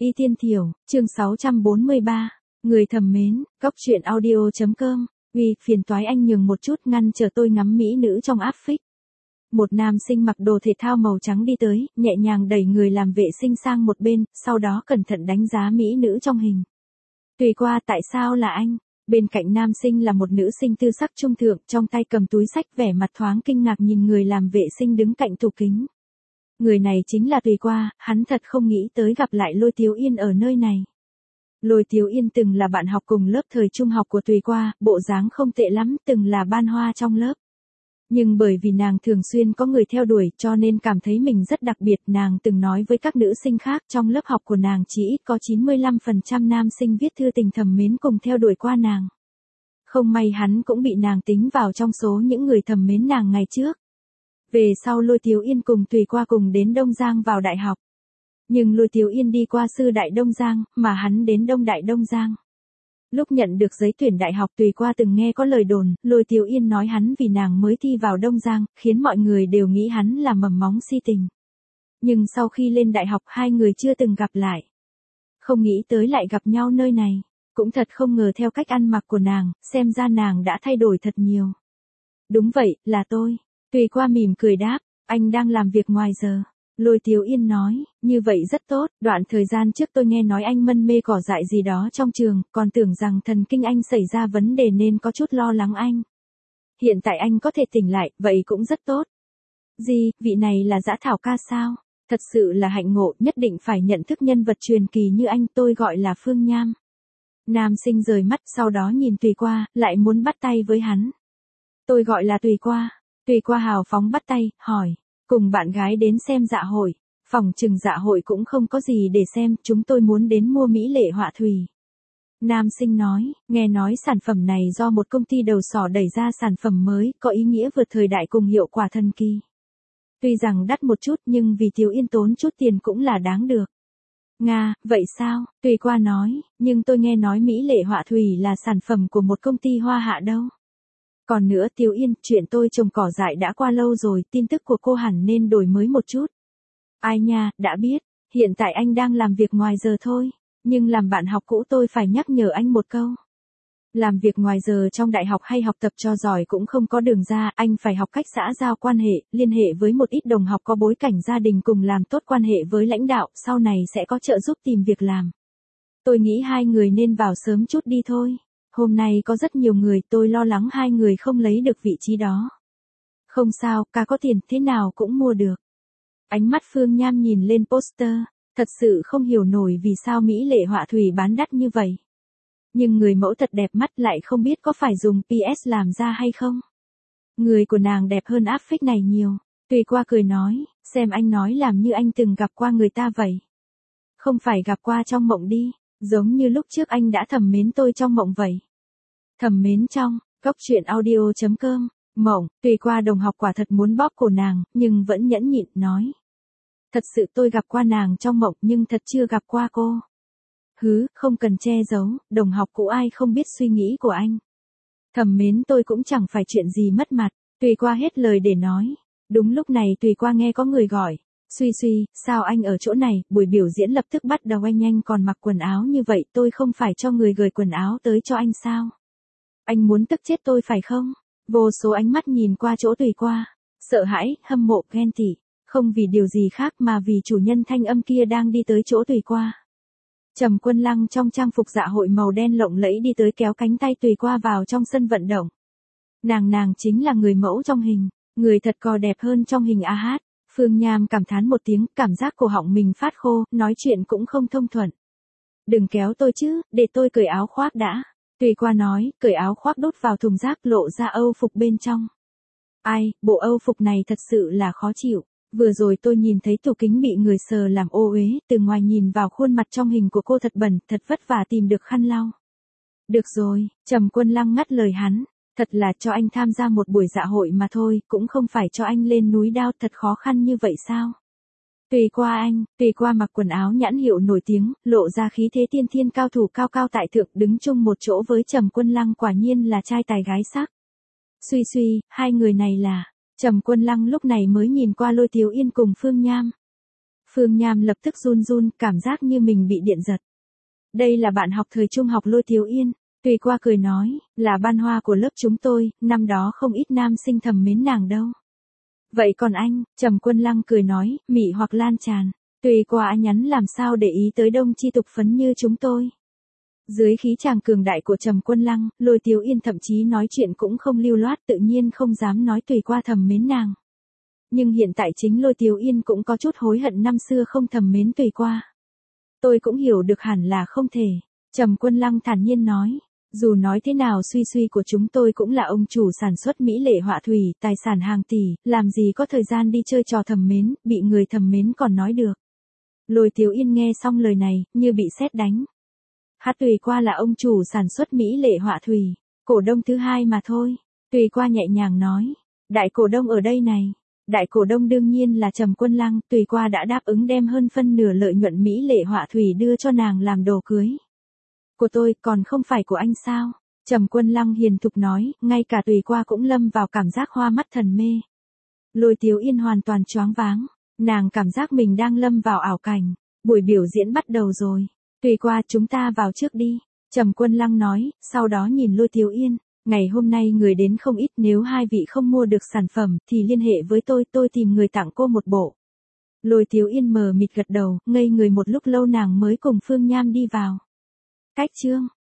Y Tiên Thiểu, chương 643. Người thầm mến, góc truyện audio.com. Vì phiền toái anh nhường một chút ngăn chờ tôi ngắm mỹ nữ trong áp phích. Một nam sinh mặc đồ thể thao màu trắng đi tới, nhẹ nhàng đẩy người làm vệ sinh sang một bên, sau đó cẩn thận đánh giá mỹ nữ trong hình. Tùy qua tại sao là anh? Bên cạnh nam sinh là một nữ sinh tư sắc trung thượng, trong tay cầm túi xách, vẻ mặt thoáng kinh ngạc nhìn người làm vệ sinh đứng cạnh tủ kính. Người này chính là Tùy Qua, hắn thật không nghĩ tới gặp lại Lôi Tiếu Yên ở nơi này. Lôi Tiếu Yên từng là bạn học cùng lớp thời trung học của Tùy Qua, bộ dáng không tệ lắm, từng là ban hoa trong lớp. Nhưng bởi vì nàng thường xuyên có người theo đuổi cho nên cảm thấy mình rất đặc biệt, nàng từng nói với các nữ sinh khác trong lớp học của nàng chỉ ít có 95% nam sinh viết thư tình thầm mến cùng theo đuổi qua nàng. Không may hắn cũng bị nàng tính vào trong số những người thầm mến nàng ngày trước. Về sau Lôi Tiếu Yên cùng Tùy Qua cùng đến Đông Giang vào đại học. Nhưng Lôi Tiếu Yên đi qua Sư Đại Đông Giang, mà hắn đến Đông Đại Đông Giang. Lúc nhận được giấy tuyển đại học Tùy Qua từng nghe có lời đồn, Lôi Tiếu Yên nói hắn vì nàng mới thi vào Đông Giang, khiến mọi người đều nghĩ hắn là mầm móng si tình. Nhưng sau khi lên đại học hai người chưa từng gặp lại. Không nghĩ tới lại gặp nhau nơi này. Cũng thật không ngờ theo cách ăn mặc của nàng, xem ra nàng đã thay đổi thật nhiều. Đúng vậy, là tôi. Tùy Qua mỉm cười đáp, anh đang làm việc ngoài giờ. Lôi Tiếu Yên nói, như vậy rất tốt, đoạn thời gian trước tôi nghe nói anh mân mê cỏ dại gì đó trong trường, còn tưởng rằng thần kinh anh xảy ra vấn đề nên có chút lo lắng anh. Hiện tại anh có thể tỉnh lại, vậy cũng rất tốt. Gì, vị này là Dã Thảo ca sao? Thật sự là hạnh ngộ, nhất định phải nhận thức nhân vật truyền kỳ như anh, tôi gọi là Phương Nham. Nam sinh rời mắt sau đó nhìn Tùy Qua, lại muốn bắt tay với hắn. Tôi gọi là Tùy Qua. Tùy Qua hào phóng bắt tay, hỏi. Cùng bạn gái đến xem dạ hội. Phòng trừng dạ hội cũng không có gì để xem, chúng tôi muốn đến mua mỹ lệ họa thủy. Nam sinh nói, nghe nói sản phẩm này do một công ty đầu sỏ đẩy ra sản phẩm mới, có ý nghĩa vượt thời đại cùng hiệu quả thần kỳ. Tuy rằng đắt một chút nhưng vì Tiếu Yên tốn chút tiền cũng là đáng được. Nga, vậy sao? Tùy Qua nói, nhưng tôi nghe nói mỹ lệ họa thủy là sản phẩm của một công ty hoa hạ đâu. Còn nữa Tiếu Yên, chuyện tôi trồng cỏ dại đã qua lâu rồi, tin tức của cô hẳn nên đổi mới một chút. Ai nha, đã biết, hiện tại anh đang làm việc ngoài giờ thôi, nhưng làm bạn học cũ tôi phải nhắc nhở anh một câu. Làm việc ngoài giờ trong đại học hay học tập cho giỏi cũng không có đường ra, anh phải học cách xã giao quan hệ, liên hệ với một ít đồng học có bối cảnh gia đình cùng làm tốt quan hệ với lãnh đạo, sau này sẽ có trợ giúp tìm việc làm. Tôi nghĩ hai người nên vào sớm chút đi thôi. Hôm nay có rất nhiều người, tôi lo lắng hai người không lấy được vị trí đó. Không sao, ca có tiền, thế nào cũng mua được. Ánh mắt Phương Nham nhìn lên poster, thật sự không hiểu nổi vì sao mỹ lệ họa thủy bán đắt như vậy. Nhưng người mẫu thật đẹp mắt, lại không biết có phải dùng PS làm ra hay không. Người của nàng đẹp hơn áp phích này nhiều. Tùy Qua cười nói, xem anh nói làm như anh từng gặp qua người ta vậy. Không phải gặp qua trong mộng đi. Giống như lúc trước anh đã thầm mến tôi trong mộng vậy. Thầm mến trong, góc truyện audio.com, mộng, Tùy Qua đồng học quả thật muốn bóp cổ nàng, nhưng vẫn nhẫn nhịn, nói. Thật sự tôi gặp qua nàng trong mộng nhưng thật chưa gặp qua cô. Hứ, không cần che giấu, đồng học cũ ai không biết suy nghĩ của anh. Thầm mến tôi cũng chẳng phải chuyện gì mất mặt, Tùy Qua hết lời để nói. Đúng lúc này Tùy Qua nghe có người gọi. Suy, sao anh ở chỗ này, buổi biểu diễn lập tức bắt đầu anh còn mặc quần áo như vậy, tôi không phải cho người gửi quần áo tới cho anh sao? Anh muốn tức chết tôi phải không? Vô số ánh mắt nhìn qua chỗ Tùy Qua, sợ hãi, hâm mộ, ghen tị, không vì điều gì khác mà vì chủ nhân thanh âm kia đang đi tới chỗ Tùy Qua. Trầm Quân Lăng trong trang phục dạ hội màu đen lộng lẫy đi tới kéo cánh tay Tùy Qua vào trong sân vận động. Nàng chính là người mẫu trong hình, người thật cò đẹp hơn trong hình a hát. Phương Nham cảm thán một tiếng, cảm giác cổ họng mình phát khô, nói chuyện cũng không thông thuận. Đừng kéo tôi chứ, để tôi cởi áo khoác đã. Tùy Qua nói, cởi áo khoác đút vào thùng rác lộ ra âu phục bên trong. Ai, bộ âu phục này thật sự là khó chịu. Vừa rồi tôi nhìn thấy tủ kính bị người sờ làm ô uế, từ ngoài nhìn vào khuôn mặt trong hình của cô thật bẩn, thật vất vả tìm được khăn lau. Được rồi, Trầm Quân Lăng ngắt lời hắn. Thật là cho anh tham gia một buổi dạ hội mà thôi, cũng không phải cho anh lên núi đao, thật khó khăn như vậy sao? Tùy Qua mặc quần áo nhãn hiệu nổi tiếng, lộ ra khí thế tiên thiên cao thủ cao cao tại thượng, đứng chung một chỗ với Trầm Quân Lăng, quả nhiên là trai tài gái sắc. Suy, hai người này là. Trầm Quân Lăng lúc này mới nhìn qua Lôi Tiếu Yên cùng Phương Nham. Phương Nham lập tức run run, cảm giác như mình bị điện giật. Đây là bạn học thời trung học Lôi Thiếu Yên. Tùy Qua cười nói, là ban hoa của lớp chúng tôi, năm đó không ít nam sinh thầm mến nàng đâu. Vậy còn anh, Trầm Quân Lăng cười nói, mị hoặc lan tràn. Tùy Qua nhắn làm sao để ý tới đông chi tục phấn như chúng tôi. Dưới khí chàng cường đại của Trầm Quân Lăng, Lôi Thiếu Yên thậm chí nói chuyện cũng không lưu loát, tự nhiên không dám nói Tùy Qua thầm mến nàng. Nhưng hiện tại chính Lôi Thiếu Yên cũng có chút hối hận năm xưa không thầm mến Tùy Qua. Tôi cũng hiểu được hẳn là không thể. Trầm Quân Lăng thản nhiên nói. Dù nói thế nào suy suy của chúng tôi cũng là ông chủ sản xuất mỹ lệ họa thủy, tài sản hàng tỷ, làm gì có thời gian đi chơi trò thầm mến, bị người thầm mến còn nói được. Lôi Thiếu Yên nghe xong lời này, như bị sét đánh. Tùy Qua là ông chủ sản xuất mỹ lệ họa thủy, cổ đông thứ hai mà thôi. Tùy Qua nhẹ nhàng nói, đại cổ đông ở đây này. Đại cổ đông đương nhiên là Trầm Quân Lăng, Tùy Qua đã đáp ứng đem hơn phân nửa lợi nhuận mỹ lệ họa thủy đưa cho nàng làm đồ cưới. Của tôi, còn không phải của anh sao? Trầm Quân Lăng hiền thục nói, ngay cả Tùy Qua cũng lâm vào cảm giác hoa mắt thần mê. Lôi Thiếu Yên hoàn toàn choáng váng, nàng cảm giác mình đang lâm vào ảo cảnh. Buổi biểu diễn bắt đầu rồi. Tùy Qua, chúng ta vào trước đi. Trầm Quân Lăng nói, sau đó nhìn Lôi Thiếu Yên. Ngày hôm nay người đến không ít, nếu hai vị không mua được sản phẩm thì liên hệ với tôi tìm người tặng cô một bộ. Lôi Thiếu Yên mờ mịt gật đầu, ngây người một lúc lâu nàng mới cùng Phương Nham đi vào. Cách chương